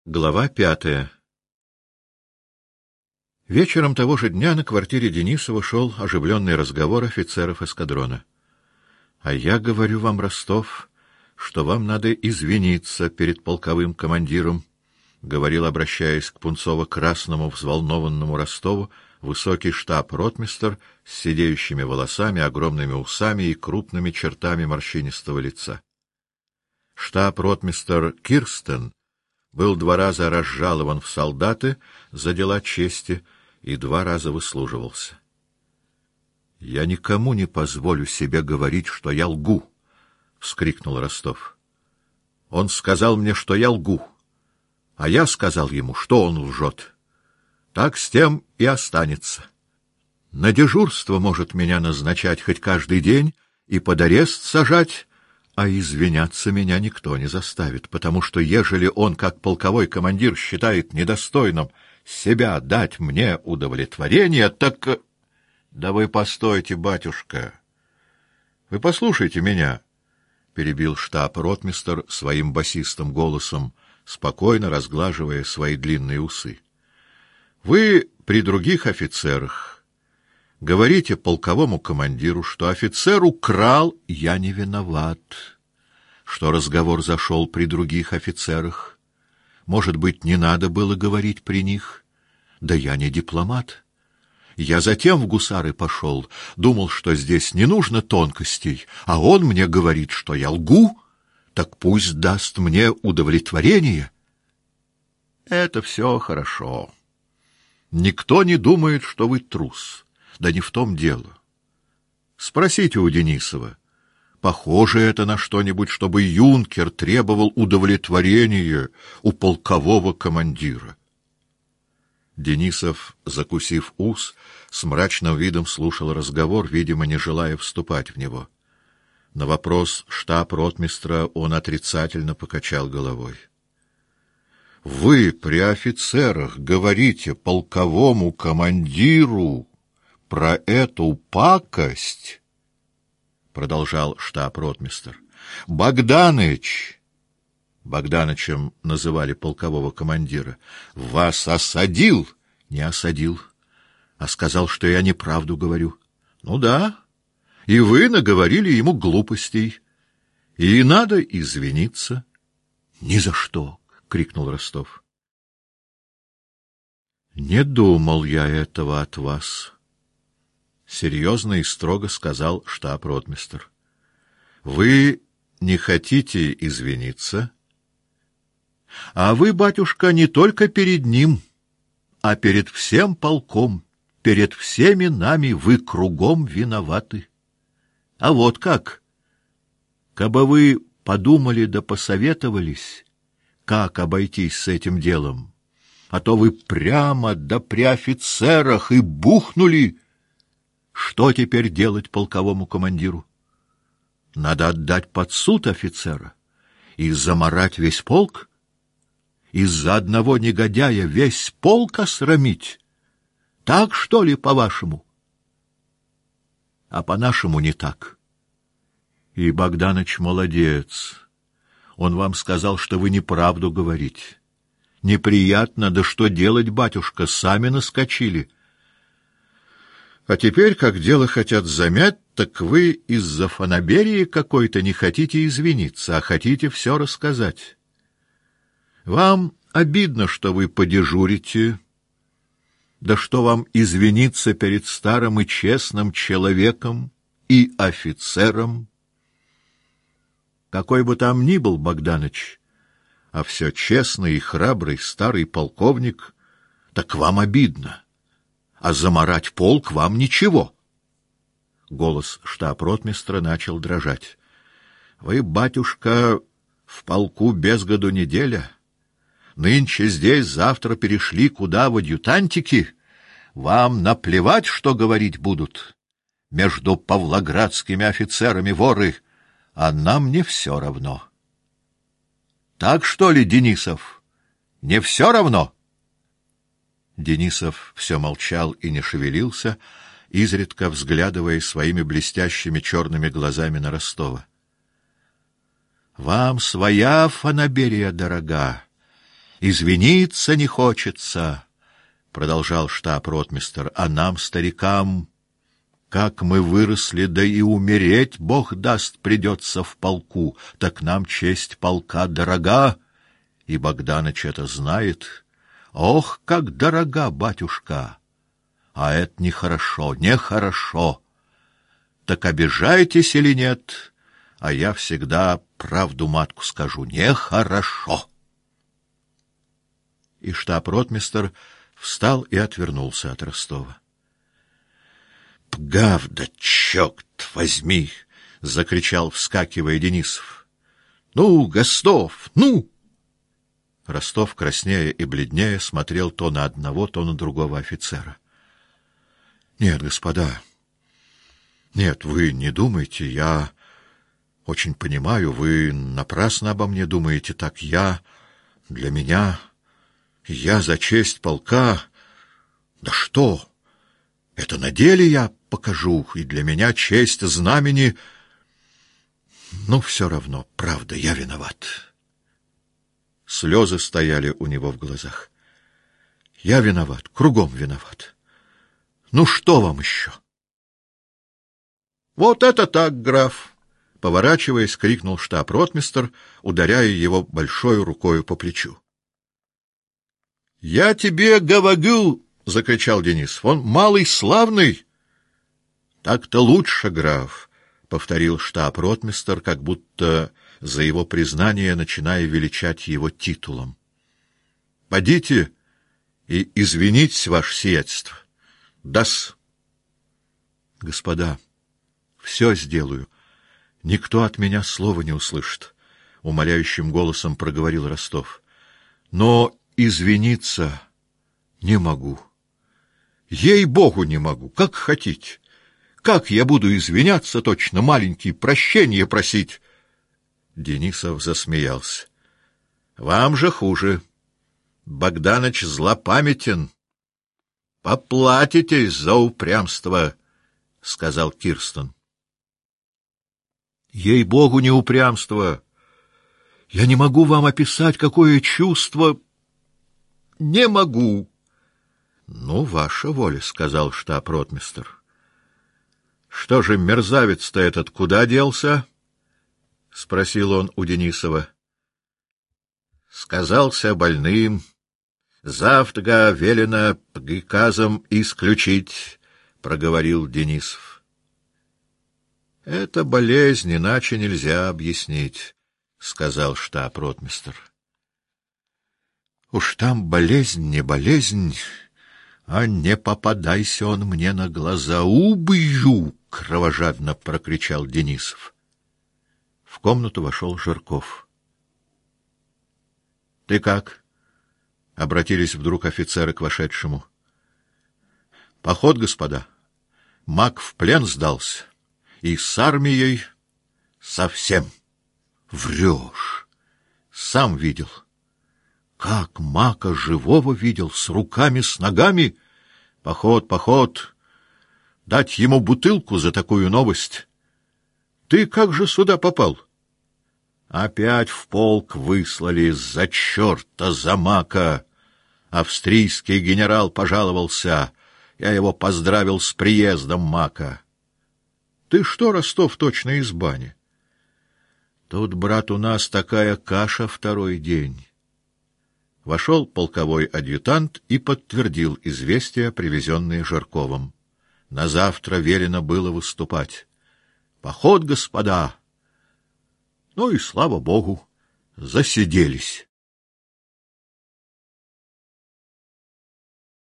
Глава 5. Вечером того же дня на квартире Денисова шел оживленный разговор офицеров эскадрона. — А я говорю вам, Ростов, что вам надо извиниться перед полковым командиром, — говорил, обращаясь к пунцово-красному взволнованному Ростову, высокий штаб-ротмистр с сидеющими волосами, огромными усами и крупными чертами морщинистого лица. Штаб-ротмистр Кирстен был 2 раза разжалован в солдаты за дела чести и 2 раза выслуживался. — Я никому не позволю себе говорить, что я лгу, — вскрикнул Ростов. — Он сказал мне, что я лгу, а я сказал ему, что он лжет. Так с тем и останется. На дежурство может меня назначать хоть каждый день и под арест сажать, а извиняться меня никто не заставит, потому что ежели он, как полковой командир, считает недостойным себя дать мне удовлетворение, так... — Да вы постойте, батюшка. Вы послушайте меня, — перебил штаб-ротмистр своим басистым голосом, спокойно разглаживая свои длинные усы. — Вы при других офицерах говорите полковому командиру, что офицер украл, я не виноват, что разговор зашел при других офицерах. Может быть, не надо было говорить при них? Да я не дипломат. Я затем в гусары пошел, думал, что здесь не нужно тонкостей, а он мне говорит, что я лгу, так пусть даст мне удовлетворение. Это все хорошо. Никто не думает, что вы трус. Да не в том дело. Спросите у Денисова, похоже это на что-нибудь, чтобы юнкер требовал удовлетворения у полкового командира. Денисов, закусив ус, с мрачным видом слушал разговор, видимо, не желая вступать в него. На вопрос штаб-ротмистра он отрицательно покачал головой. — Вы при офицерах говорите полковому командиру про эту пакость, — продолжал штаб-ротмистр. — Богданыч, Богданычем называли полкового командира, вас осадил? Не осадил, а сказал, что я неправду говорю. Ну да, и вы наговорили ему глупостей, и надо извиниться. Ни за что, — крикнул Ростов. — Не думал я этого от вас, — серьезно и строго сказал штаб-ротмистр. — Вы не хотите извиниться? А вы, батюшка, не только перед ним, а перед всем полком, перед всеми нами вы кругом виноваты. А вот как? Кабы вы подумали да посоветовались, как обойтись с этим делом, а то вы прямо да при офицерах и бухнули. Что теперь делать полковому командиру? Надо отдать под суд офицера и замарать весь полк? Из-за одного негодяя весь полк осрамить? Так, что ли, по-вашему? А по-нашему не так. И Богданыч молодец. Он вам сказал, что вы неправду говорите. Неприятно, да что делать, батюшка, сами наскочили. А теперь, как дело хотят замять, так вы из-за фанаберии какой-то не хотите извиниться, а хотите все рассказать. Вам обидно, что вы подежурите, да что вам извиниться перед старым и честным человеком и офицером. Какой бы там ни был Богданыч, а все честный и храбрый старый полковник, так вам обидно, а замарать полк вам ничего. Голос штаб-ротмистра начал дрожать. Вы, батюшка, в полку без году неделя. Нынче здесь, завтра перешли куда в адъютантики. Вам наплевать, что говорить будут. Между павлоградскими офицерами воры, а нам не все равно. Так что ли, Денисов? Не все равно? Денисов все молчал и не шевелился, изредка взглядывая своими блестящими черными глазами на Ростова. — Вам своя фанаберия дорога, Извиниться не хочется, — продолжал штаб-ротмистр, — а нам, старикам, как мы выросли, да и умереть, Бог даст, придется в полку, так нам честь полка дорога, и Богданыч это знает. Ох, как дорога, батюшка! А это нехорошо, нехорошо. Так обижаетесь или нет, а я всегда правду матку скажу: нехорошо. И штаб-ротмистр встал и отвернулся от Ростова. — Пгавда, черт возьми! — закричал, вскакивая, Денисов. — Ну, Гостов, ну! Ростов, краснея и бледнее, смотрел то на одного, то на другого офицера. — Нет, господа, нет, вы не думайте, я очень понимаю, вы напрасно обо мне думаете так. Для меня, я за честь полка. Да что? Это на деле я покажу, и для меня честь знамени. Ну, все равно, правда, я виноват. Слезы стояли у него в глазах. Я виноват, кругом виноват. Ну, что вам еще? Вот это так, граф! Поворачиваясь, крикнул штаб-ротмистр, ударяя его большой рукою по плечу. — Я тебе говорю! — закричал Денисов. — Он малый славный! — Так-то лучше, граф! — повторил штаб-ротмистр, как будто за его признание начиная величать его титулом. — Подите и извинитесь, ваше сиятельство. Да-с. — Господа, все сделаю. Никто от меня слова не услышит, — умоляющим голосом проговорил Ростов. — Но извиниться не могу. Ей-богу, не могу, как хотите. Как я буду извиняться, точно маленький, прощения просить? Денисов засмеялся. — Вам же хуже. Богданыч злопамятен. — Поплатитесь за упрямство, — сказал Кирстен. — Ей-богу, не упрямство. Я не могу вам описать, какое чувство... Не могу. — Ну, ваша воля, — сказал штаб-ротмистр. — Что же, мерзавец-то этот куда делся? — спросил он у Денисова. — Сказался больным. Завтра велено приказом исключить, — проговорил Денисов. — Это болезнь, иначе нельзя объяснить, — сказал штаб-ротмистр. — Уж там болезнь, не болезнь, а не попадайся он мне на глаза. Убью! — кровожадно прокричал Денисов. В комнату вошел Жирков. — Ты как? — обратились вдруг офицеры к вошедшему. — Поход, господа. Мак в плен сдался. И с армией совсем. — Врешь. Сам видел. Как Мака живого видел, с руками, с ногами? Поход, поход. Дать ему бутылку за такую новость. Ты как же сюда попал? Опять в полк выслали за черта, за Мака. Австрийский генерал пожаловался. Я его поздравил с приездом Мака. Ты что, Ростов, точно из бани? Тут, брат, у нас такая каша второй день. Вошел полковой адъютант и подтвердил известие, привезенное Жирковым. На завтра велено было выступать. Поход, господа! Ну и слава богу, засиделись.